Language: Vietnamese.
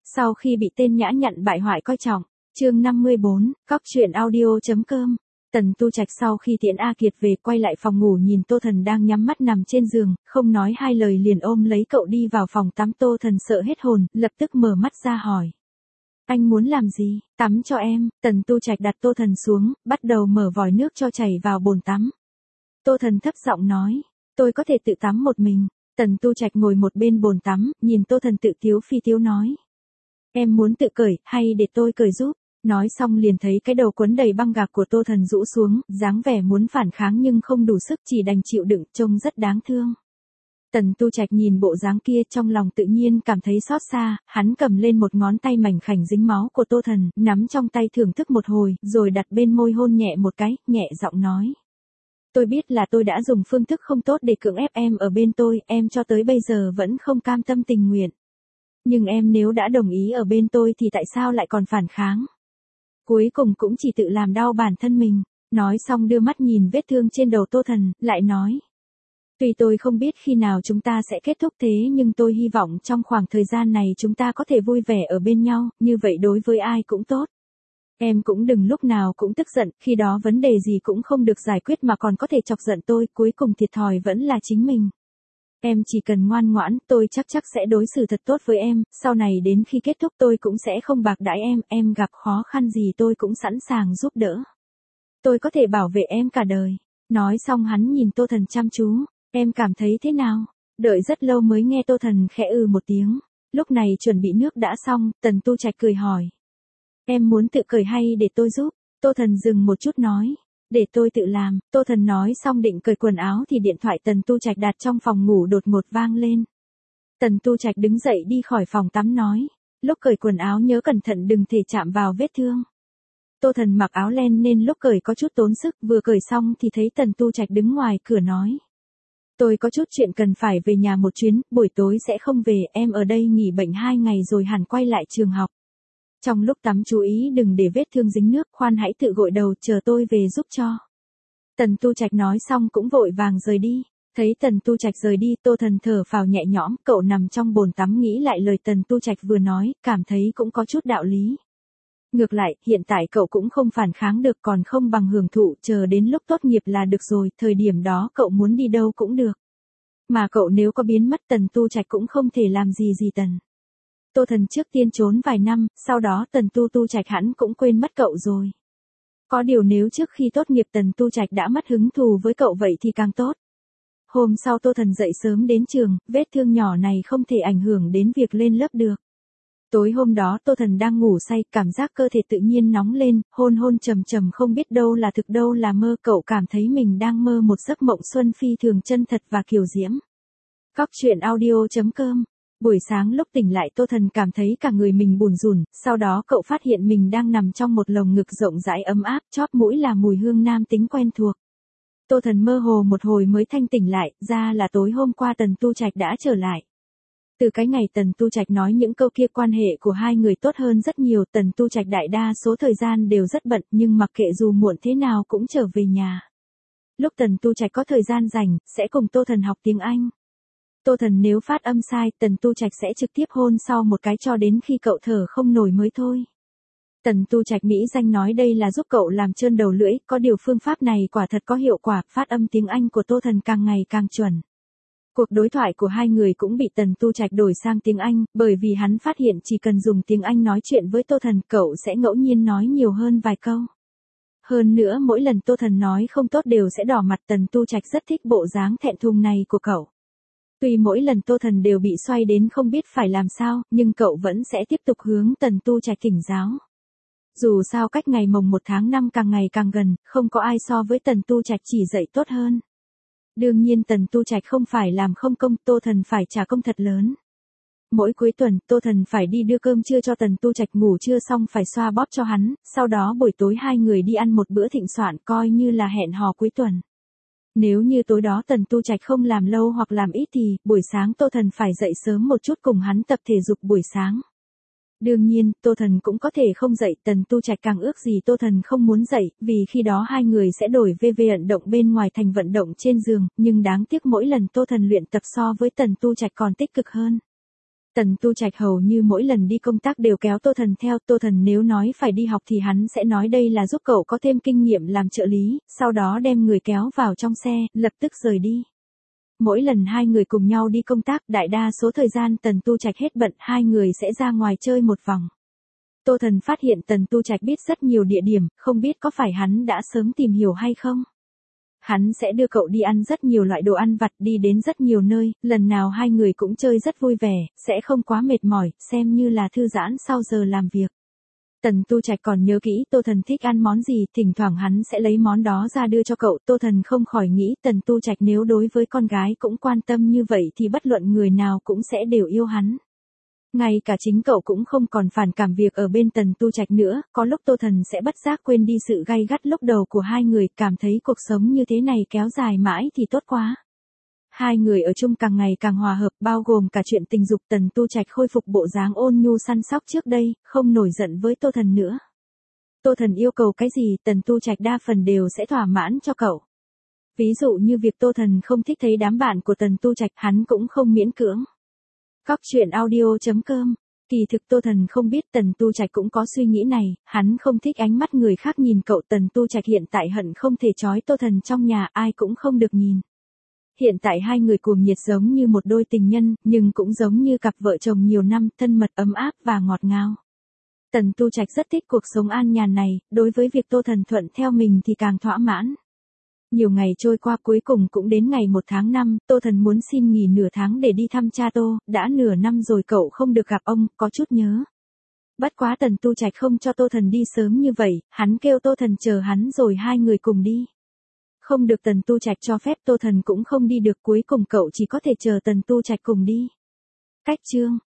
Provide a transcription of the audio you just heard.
Sau khi bị tên nhã nhặn bại hoại coi trọng, chương 54, cóc truyện audio.com. Tần Tu Trạch sau khi tiễn A Kiệt về quay lại phòng ngủ nhìn Tô Thần đang nhắm mắt nằm trên giường, không nói hai lời liền ôm lấy cậu đi vào phòng tắm. Tô Thần sợ hết hồn, lập tức mở mắt ra hỏi. Anh muốn làm gì? Tắm cho em. Tần Tu Trạch đặt Tô Thần xuống, bắt đầu mở vòi nước cho chảy vào bồn tắm. Tô Thần thấp giọng nói, tôi có thể tự tắm một mình. Tần Tu Trạch ngồi một bên bồn tắm, nhìn Tô Thần tự tiếu phi tiếu nói. Em muốn tự cởi, hay để tôi cởi giúp? Nói xong liền thấy cái đầu quấn đầy băng gạc của Tô Thần rũ xuống, dáng vẻ muốn phản kháng nhưng không đủ sức, chỉ đành chịu đựng, trông rất đáng thương. Tần Tu Trạch nhìn bộ dáng kia trong lòng tự nhiên cảm thấy xót xa, hắn cầm lên một ngón tay mảnh khảnh dính máu của Tô Thần, nắm trong tay thưởng thức một hồi, rồi đặt bên môi hôn nhẹ một cái, nhẹ giọng nói. Tôi biết là tôi đã dùng phương thức không tốt để cưỡng ép em ở bên tôi, em cho tới bây giờ vẫn không cam tâm tình nguyện. Nhưng em nếu đã đồng ý ở bên tôi thì tại sao lại còn phản kháng? Cuối cùng cũng chỉ tự làm đau bản thân mình. Nói xong đưa mắt nhìn vết thương trên đầu Tô Thần, lại nói. Tuy tôi không biết khi nào chúng ta sẽ kết thúc thế nhưng tôi hy vọng trong khoảng thời gian này chúng ta có thể vui vẻ ở bên nhau, như vậy đối với ai cũng tốt. Em cũng đừng lúc nào cũng tức giận, khi đó vấn đề gì cũng không được giải quyết mà còn có thể chọc giận tôi, cuối cùng thiệt thòi vẫn là chính mình. Em chỉ cần ngoan ngoãn, tôi chắc sẽ đối xử thật tốt với em, sau này đến khi kết thúc tôi cũng sẽ không bạc đãi em gặp khó khăn gì tôi cũng sẵn sàng giúp đỡ. Tôi có thể bảo vệ em cả đời. Nói xong hắn nhìn Tô Thần chăm chú, em cảm thấy thế nào? Đợi rất lâu mới nghe Tô Thần khẽ một tiếng. Lúc này chuẩn bị nước đã xong, Tần Tu Trạch cười hỏi. Em muốn tự cởi hay để tôi giúp? Tô Thần dừng một chút nói. Để tôi tự làm. Tô Thần nói xong định cởi quần áo thì điện thoại Tần Tu Trạch đặt trong phòng ngủ đột ngột vang lên. Tần Tu Trạch đứng dậy đi khỏi phòng tắm nói. Lúc cởi quần áo nhớ cẩn thận đừng thể chạm vào vết thương. Tô Thần mặc áo len nên lúc cởi có chút tốn sức, vừa cởi xong thì thấy Tần Tu Trạch đứng ngoài cửa nói. Tôi có chút chuyện cần phải về nhà một chuyến, buổi tối sẽ không về, em ở đây nghỉ bệnh 2 ngày rồi hẳn quay lại trường học. Trong lúc tắm chú ý đừng để vết thương dính nước, khoan hãy tự gội đầu, chờ tôi về giúp cho. Tần Tu Trạch nói xong cũng vội vàng rời đi. Thấy Tần Tu Trạch rời đi, Tô Thần thở phào nhẹ nhõm, cậu nằm trong bồn tắm nghĩ lại lời Tần Tu Trạch vừa nói, cảm thấy cũng có chút đạo lý. Ngược lại, hiện tại cậu cũng không phản kháng được, còn không bằng hưởng thụ, chờ đến lúc tốt nghiệp là được rồi, thời điểm đó cậu muốn đi đâu cũng được. Mà cậu nếu có biến mất Tần Tu Trạch cũng không thể làm gì Tần. Tô Thần trước tiên trốn vài năm, sau đó Tần Tu Trạch hẳn cũng quên mất cậu rồi. Có điều nếu trước khi tốt nghiệp Tần Tu Trạch đã mất hứng thù với cậu vậy thì càng tốt. Hôm sau Tô Thần dậy sớm đến trường, vết thương nhỏ này không thể ảnh hưởng đến việc lên lớp được. Tối hôm đó Tô Thần đang ngủ say, cảm giác cơ thể tự nhiên nóng lên, hôn trầm không biết đâu là thực đâu là mơ, cậu cảm thấy mình đang mơ một giấc mộng xuân phi thường chân thật và kiều diễm. Cóc truyện audio.com. Buổi sáng lúc tỉnh lại Tô Thần cảm thấy cả người mình bủn rủn, sau đó cậu phát hiện mình đang nằm trong một lồng ngực rộng rãi ấm áp, chóp mũi là mùi hương nam tính quen thuộc. Tô Thần mơ hồ một hồi mới thanh tỉnh lại, ra là tối hôm qua Tần Tu Trạch đã trở lại. Từ cái ngày Tần Tu Trạch nói những câu kia quan hệ của hai người tốt hơn rất nhiều, Tần Tu Trạch đại đa số thời gian đều rất bận nhưng mặc kệ dù muộn thế nào cũng trở về nhà. Lúc Tần Tu Trạch có thời gian rảnh, sẽ cùng Tô Thần học tiếng Anh. Tô Thần nếu phát âm sai, Tần Tu Trạch sẽ trực tiếp hôn sau một cái cho đến khi cậu thở không nổi mới thôi. Tần Tu Trạch mỹ danh nói đây là giúp cậu làm trơn đầu lưỡi, có điều phương pháp này quả thật có hiệu quả, phát âm tiếng Anh của Tô Thần càng ngày càng chuẩn. Cuộc đối thoại của hai người cũng bị Tần Tu Trạch đổi sang tiếng Anh, bởi vì hắn phát hiện chỉ cần dùng tiếng Anh nói chuyện với Tô Thần, cậu sẽ ngẫu nhiên nói nhiều hơn vài câu. Hơn nữa mỗi lần Tô Thần nói không tốt đều sẽ đỏ mặt, Tần Tu Trạch rất thích bộ dáng thẹn thùng này của cậu. Tuy mỗi lần Tô Thần đều bị xoay đến không biết phải làm sao, nhưng cậu vẫn sẽ tiếp tục hướng Tần Tu Trạch thỉnh giáo. Dù sao cách ngày mồng 1 tháng 5 càng ngày càng gần, không có ai so với Tần Tu Trạch chỉ dạy tốt hơn. Đương nhiên Tần Tu Trạch không phải làm không công, Tô Thần phải trả công thật lớn. Mỗi cuối tuần, Tô Thần phải đi đưa cơm trưa cho Tần Tu Trạch, ngủ trưa xong phải xoa bóp cho hắn, sau đó buổi tối hai người đi ăn một bữa thịnh soạn coi như là hẹn hò cuối tuần. Nếu như tối đó Tần Tu Trạch không làm lâu hoặc làm ít thì, buổi sáng Tô Thần phải dậy sớm một chút cùng hắn tập thể dục buổi sáng. Đương nhiên, Tô Thần cũng có thể không dậy, Tần Tu Trạch càng ước gì Tô Thần không muốn dậy, vì khi đó hai người sẽ đổi về vận động bên ngoài thành vận động trên giường, nhưng đáng tiếc mỗi lần Tô Thần luyện tập so với Tần Tu Trạch còn tích cực hơn. Tần Tu Trạch hầu như mỗi lần đi công tác đều kéo Tô Thần theo, Tô Thần nếu nói phải đi học thì hắn sẽ nói đây là giúp cậu có thêm kinh nghiệm làm trợ lý, sau đó đem người kéo vào trong xe, lập tức rời đi. Mỗi lần hai người cùng nhau đi công tác, đại đa số thời gian Tần Tu Trạch hết bận, hai người sẽ ra ngoài chơi một vòng. Tô Thần phát hiện Tần Tu Trạch biết rất nhiều địa điểm, không biết có phải hắn đã sớm tìm hiểu hay không. Hắn sẽ đưa cậu đi ăn rất nhiều loại đồ ăn vặt, đi đến rất nhiều nơi, lần nào hai người cũng chơi rất vui vẻ, sẽ không quá mệt mỏi, xem như là thư giãn sau giờ làm việc. Tần Tu Trạch còn nhớ kỹ Tô Thần thích ăn món gì, thỉnh thoảng hắn sẽ lấy món đó ra đưa cho cậu. Tô Thần không khỏi nghĩ Tần Tu Trạch nếu đối với con gái cũng quan tâm như vậy thì bất luận người nào cũng sẽ đều yêu hắn. Ngay cả chính cậu cũng không còn phản cảm việc ở bên Tần Tu Trạch nữa, có lúc Tô Thần sẽ bất giác quên đi sự gay gắt lúc đầu của hai người, cảm thấy cuộc sống như thế này kéo dài mãi thì tốt quá. Hai người ở chung càng ngày càng hòa hợp, bao gồm cả chuyện tình dục. Tần Tu Trạch khôi phục bộ dáng ôn nhu săn sóc trước đây, không nổi giận với Tô Thần nữa. Tô Thần yêu cầu cái gì, Tần Tu Trạch đa phần đều sẽ thỏa mãn cho cậu. Ví dụ như việc Tô Thần không thích thấy đám bạn của Tần Tu Trạch, hắn cũng không miễn cưỡng. Cóc truyện audio.com. Kỳ thực Tô Thần không biết Tần Tu Trạch cũng có suy nghĩ này, hắn không thích ánh mắt người khác nhìn cậu. Tần Tu Trạch hiện tại hận không thể trói Tô Thần trong nhà, ai cũng không được nhìn. Hiện tại hai người cuồng nhiệt giống như một đôi tình nhân, nhưng cũng giống như cặp vợ chồng nhiều năm, thân mật ấm áp và ngọt ngào. Tần Tu Trạch rất thích cuộc sống an nhàn này, đối với việc Tô Thần thuận theo mình thì càng thỏa mãn. Nhiều ngày trôi qua, cuối cùng cũng đến ngày 1 tháng 5, Tô Thần muốn xin nghỉ nửa tháng để đi thăm cha Tô, đã nửa năm rồi cậu không được gặp ông, có chút nhớ. Bất quá Tần Tu Trạch không cho Tô Thần đi sớm như vậy, hắn kêu Tô Thần chờ hắn rồi hai người cùng đi. Không được Tần Tu Trạch cho phép, Tô Thần cũng không đi được, cuối cùng cậu chỉ có thể chờ Tần Tu Trạch cùng đi. Cách chương